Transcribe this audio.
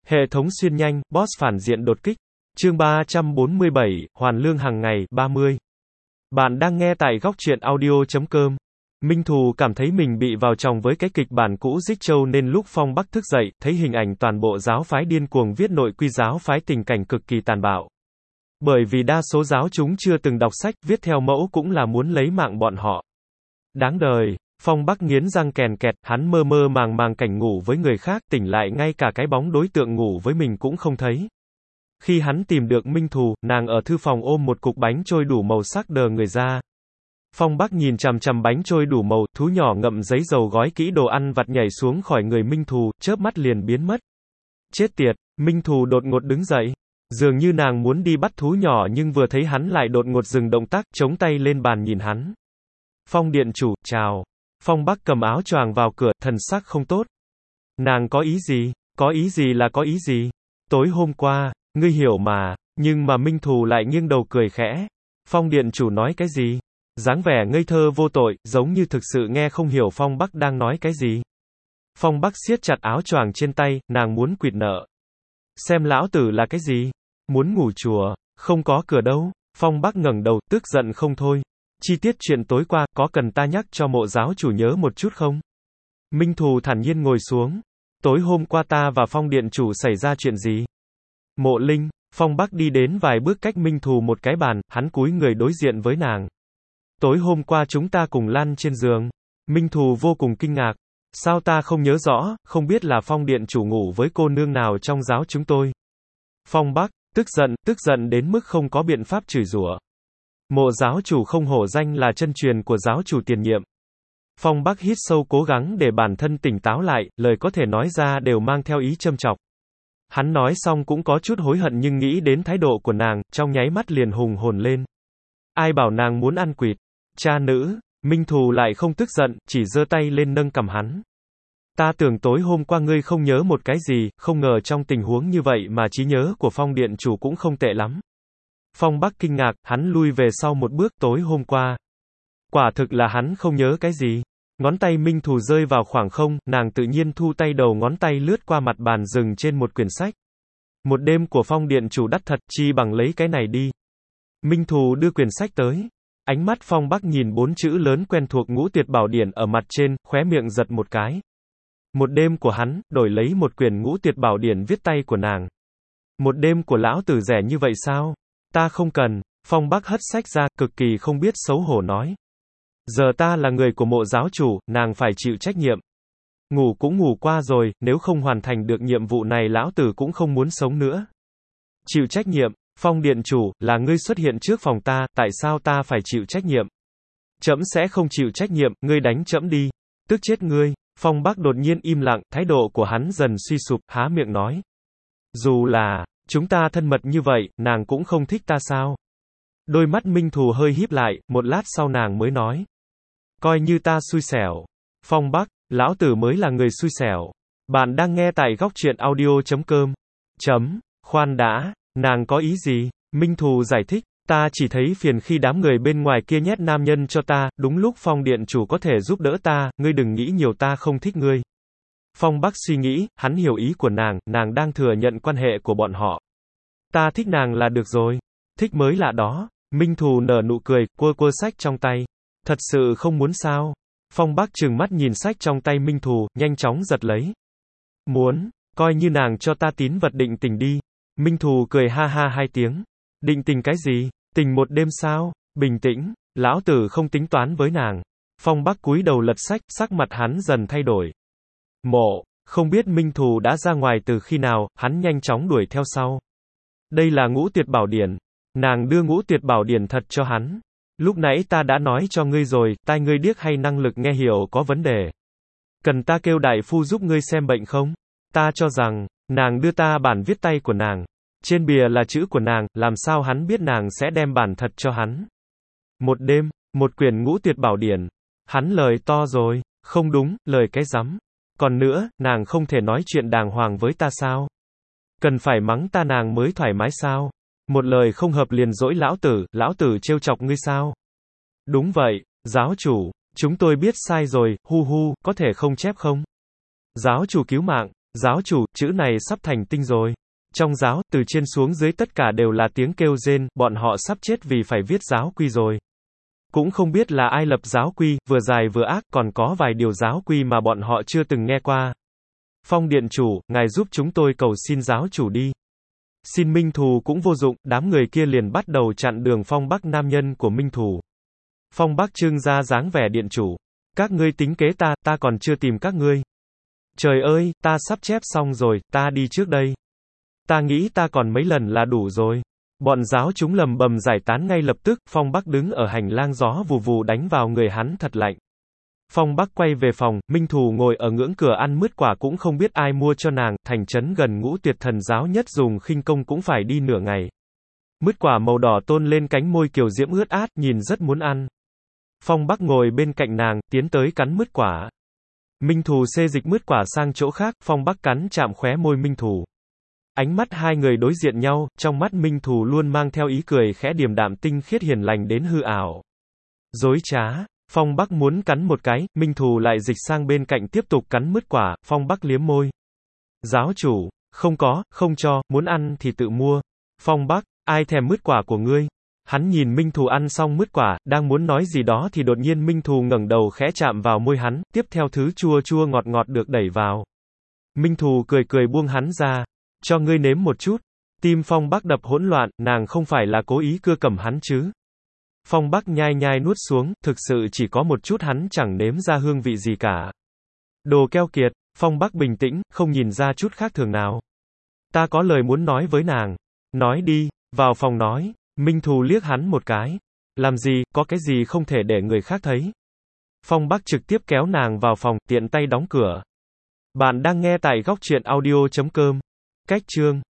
Hệ thống xuyên nhanh, boss phản diện đột kích. Chương 347, hoàn lương hàng ngày, 30. Bạn đang nghe tại góc truyện audio.com. Minh Thù cảm thấy mình bị vào chòng với cái kịch bản cũ Dích Châu nên lúc Phong Bắc thức dậy, thấy hình ảnh toàn bộ giáo phái điên cuồng viết nội quy giáo phái tình cảnh cực kỳ tàn bạo. Bởi vì đa số giáo chúng chưa từng đọc sách, viết theo mẫu cũng là muốn lấy mạng bọn họ. Đáng đời. Phong Bắc nghiến răng kèn kẹt, hắn mơ mơ màng màng cảnh ngủ với người khác, tỉnh lại ngay cả cái bóng đối tượng ngủ với mình cũng không thấy. Khi hắn tìm được Minh Thù, nàng ở thư phòng ôm một cục bánh trôi đủ màu sắc đờ người ra. Phong Bắc nhìn chằm chằm bánh trôi đủ màu, thú nhỏ ngậm giấy dầu gói kỹ đồ ăn vặt nhảy xuống khỏi người Minh Thù, chớp mắt liền biến mất. Chết tiệt, Minh Thù đột ngột đứng dậy. Dường như nàng muốn đi bắt thú nhỏ nhưng vừa thấy hắn lại đột ngột dừng động tác, chống tay lên bàn nhìn hắn. Phong điện chủ, chào. Phong Bắc cầm áo choàng vào cửa, thần sắc không tốt. Nàng có ý gì? Có ý gì là có ý gì? Tối hôm qua, ngươi hiểu mà, nhưng mà Minh Thù lại nghiêng đầu cười khẽ. Phong điện chủ nói cái gì? Dáng vẻ ngây thơ vô tội, giống như thực sự nghe không hiểu Phong Bắc đang nói cái gì. Phong Bắc siết chặt áo choàng trên tay, nàng muốn quỵt nợ. Xem lão tử là cái gì? Muốn ngủ chùa, không có cửa đâu. Phong Bắc ngẩng đầu, tức giận không thôi. Chi tiết chuyện tối qua, có cần ta nhắc cho mộ giáo chủ nhớ một chút không? Minh Thù thản nhiên ngồi xuống. Tối hôm qua ta và Phong điện chủ xảy ra chuyện gì? Mộ Linh, Phong Bắc đi đến vài bước cách Minh Thù một cái bàn, hắn cúi người đối diện với nàng. Tối hôm qua chúng ta cùng lăn trên giường. Minh Thù vô cùng kinh ngạc. Sao ta không nhớ rõ, không biết là Phong điện chủ ngủ với cô nương nào trong giáo chúng tôi. Phong Bắc, tức giận đến mức không có biện pháp chửi rủa. Mộ giáo chủ không hổ danh là chân truyền của giáo chủ tiền nhiệm. Phong Bắc hít sâu cố gắng để bản thân tỉnh táo lại, lời có thể nói ra đều mang theo ý châm chọc. Hắn nói xong cũng có chút hối hận nhưng nghĩ đến thái độ của nàng, trong nháy mắt liền hùng hồn lên. Ai bảo nàng muốn ăn quỵt? Cha nữ, Minh Thù lại không tức giận, chỉ giơ tay lên nâng cằm hắn. Ta tưởng tối hôm qua ngươi không nhớ một cái gì, không ngờ trong tình huống như vậy mà trí nhớ của Phong điện chủ cũng không tệ lắm. Phong Bắc kinh ngạc, hắn lui về sau một bước. Tối hôm qua. Quả thực là hắn không nhớ cái gì. Ngón tay Minh Thù rơi vào khoảng không, nàng tự nhiên thu tay, đầu ngón tay lướt qua mặt bàn dừng trên một quyển sách. Một đêm của Phong điện chủ đắt thật, chi bằng lấy cái này đi. Minh Thù đưa quyển sách tới. Ánh mắt Phong Bắc nhìn 4 chữ lớn quen thuộc Ngũ Tuyệt Bảo Điển ở mặt trên, khóe miệng giật một cái. Một đêm của hắn, đổi lấy một quyển Ngũ Tuyệt Bảo Điển viết tay của nàng. Một đêm của lão tử rẻ như vậy sao? Ta không cần. Phong Bắc hất sách ra, cực kỳ không biết xấu hổ nói. Giờ ta là người của mộ giáo chủ, nàng phải chịu trách nhiệm. Ngủ cũng ngủ qua rồi, nếu không hoàn thành được nhiệm vụ này lão tử cũng không muốn sống nữa. Chịu trách nhiệm, Phong điện chủ, là ngươi xuất hiện trước phòng ta, tại sao ta phải chịu trách nhiệm? Trẫm sẽ không chịu trách nhiệm, ngươi đánh trẫm đi. Tức chết ngươi. Phong Bắc đột nhiên im lặng, thái độ của hắn dần suy sụp, há miệng nói. Dù là, chúng ta thân mật như vậy, nàng cũng không thích ta sao? Đôi mắt Minh Thù hơi híp lại, một lát sau nàng mới nói. Coi như ta xui xẻo. Phong Bắc, lão tử mới là người xui xẻo. Bạn đang nghe tại góc truyện audio.com. Khoan đã, nàng có ý gì? Minh Thù giải thích. Ta chỉ thấy phiền khi đám người bên ngoài kia nhét nam nhân cho ta, đúng lúc Phong điện chủ có thể giúp đỡ ta, ngươi đừng nghĩ nhiều, ta không thích ngươi. Phong Bắc suy nghĩ, hắn hiểu ý của nàng đang thừa nhận quan hệ của bọn họ. Ta thích nàng là được rồi. Thích mới lạ đó. Minh Thù nở nụ cười, cua sách trong tay. Thật sự không muốn sao? Phong Bắc trừng mắt nhìn sách trong tay Minh Thù, nhanh chóng giật lấy. Muốn, coi như nàng cho ta tín vật định tình đi. Minh Thù cười ha ha 2 tiếng. Định tình cái gì? Tình một đêm sao? Bình tĩnh, lão tử không tính toán với nàng. Phong Bắc cúi đầu lật sách, sắc mặt hắn dần thay đổi. Không biết Minh Thù đã ra ngoài từ khi nào, hắn nhanh chóng đuổi theo sau. Đây là Ngũ Tuyệt Bảo Điển. Nàng đưa Ngũ Tuyệt Bảo Điển thật cho hắn. Lúc nãy ta đã nói cho ngươi rồi, tai ngươi điếc hay năng lực nghe hiểu có vấn đề. Cần ta kêu đại phu giúp ngươi xem bệnh không? Ta cho rằng, nàng đưa ta bản viết tay của nàng. Trên bìa là chữ của nàng, làm sao hắn biết nàng sẽ đem bản thật cho hắn? Một đêm, một quyển Ngũ Tuyệt Bảo Điển. Hắn lời to rồi. Không đúng, lời cái rắm. Còn nữa, nàng không thể nói chuyện đàng hoàng với ta sao? Cần phải mắng ta nàng mới thoải mái sao? Một lời không hợp liền dỗi lão tử trêu chọc ngươi sao? Đúng vậy, giáo chủ, chúng tôi biết sai rồi, hu hu, có thể không chép không? Giáo chủ cứu mạng, Giáo chủ, chữ này sắp thành tinh rồi. Trong giáo, từ trên xuống dưới tất cả đều là tiếng kêu rên, bọn họ sắp chết vì phải viết giáo quy rồi. Cũng không biết là ai lập giáo quy, vừa dài vừa ác, còn có vài điều giáo quy mà bọn họ chưa từng nghe qua. Phong điện chủ, ngài giúp chúng tôi cầu xin giáo chủ đi. Xin Minh Thù cũng vô dụng, đám người kia liền bắt đầu chặn đường Phong Bắc nam nhân của Minh Thù. Phong Bắc trưng ra dáng vẻ điện chủ. Các ngươi tính kế ta còn chưa tìm các ngươi. Trời ơi, ta sắp chép xong rồi, ta đi trước đây. Ta nghĩ ta còn mấy lần là đủ rồi. Bọn giáo chúng lầm bầm giải tán ngay lập tức, Phong Bắc đứng ở hành lang gió vù vù đánh vào người hắn thật lạnh. Phong Bắc quay về phòng, Minh Thù ngồi ở ngưỡng cửa ăn mứt quả cũng không biết ai mua cho nàng, thành trấn gần Ngũ Tuyệt Thần giáo nhất dùng khinh công cũng phải đi nửa ngày. Mứt quả màu đỏ tôn lên cánh môi kiều diễm ướt át, nhìn rất muốn ăn. Phong Bắc ngồi bên cạnh nàng, tiến tới cắn mứt quả. Minh Thù xê dịch mứt quả sang chỗ khác, Phong Bắc cắn chạm khóe môi Minh Thù. Ánh mắt hai người đối diện nhau, trong mắt Minh Thù luôn mang theo ý cười khẽ điềm đạm tinh khiết hiền lành đến hư ảo. Dối trá. Phong Bắc muốn cắn một cái, Minh Thù lại dịch sang bên cạnh tiếp tục cắn mứt quả, Phong Bắc liếm môi. Giáo chủ, không cho, muốn ăn thì tự mua. Phong Bắc, ai thèm mứt quả của ngươi? Hắn nhìn Minh Thù ăn xong mứt quả, đang muốn nói gì đó thì đột nhiên Minh Thù ngẩng đầu khẽ chạm vào môi hắn, tiếp theo thứ chua chua ngọt ngọt được đẩy vào. Minh Thù cười cười buông hắn ra. Cho ngươi nếm một chút. Tim Phong Bắc đập hỗn loạn, nàng không phải là cố ý cưa cầm hắn chứ. Phong Bắc nhai nhai nuốt xuống, thực sự chỉ có một chút hắn chẳng nếm ra hương vị gì cả. Đồ keo kiệt, Phong Bắc bình tĩnh, không nhìn ra chút khác thường nào. Ta có lời muốn nói với nàng. Nói đi, vào phòng nói. Minh Thù liếc hắn một cái. Làm gì, có cái gì không thể để người khác thấy. Phong Bắc trực tiếp kéo nàng vào phòng, tiện tay đóng cửa. Bạn đang nghe tại góc truyện audio.com. Cách chương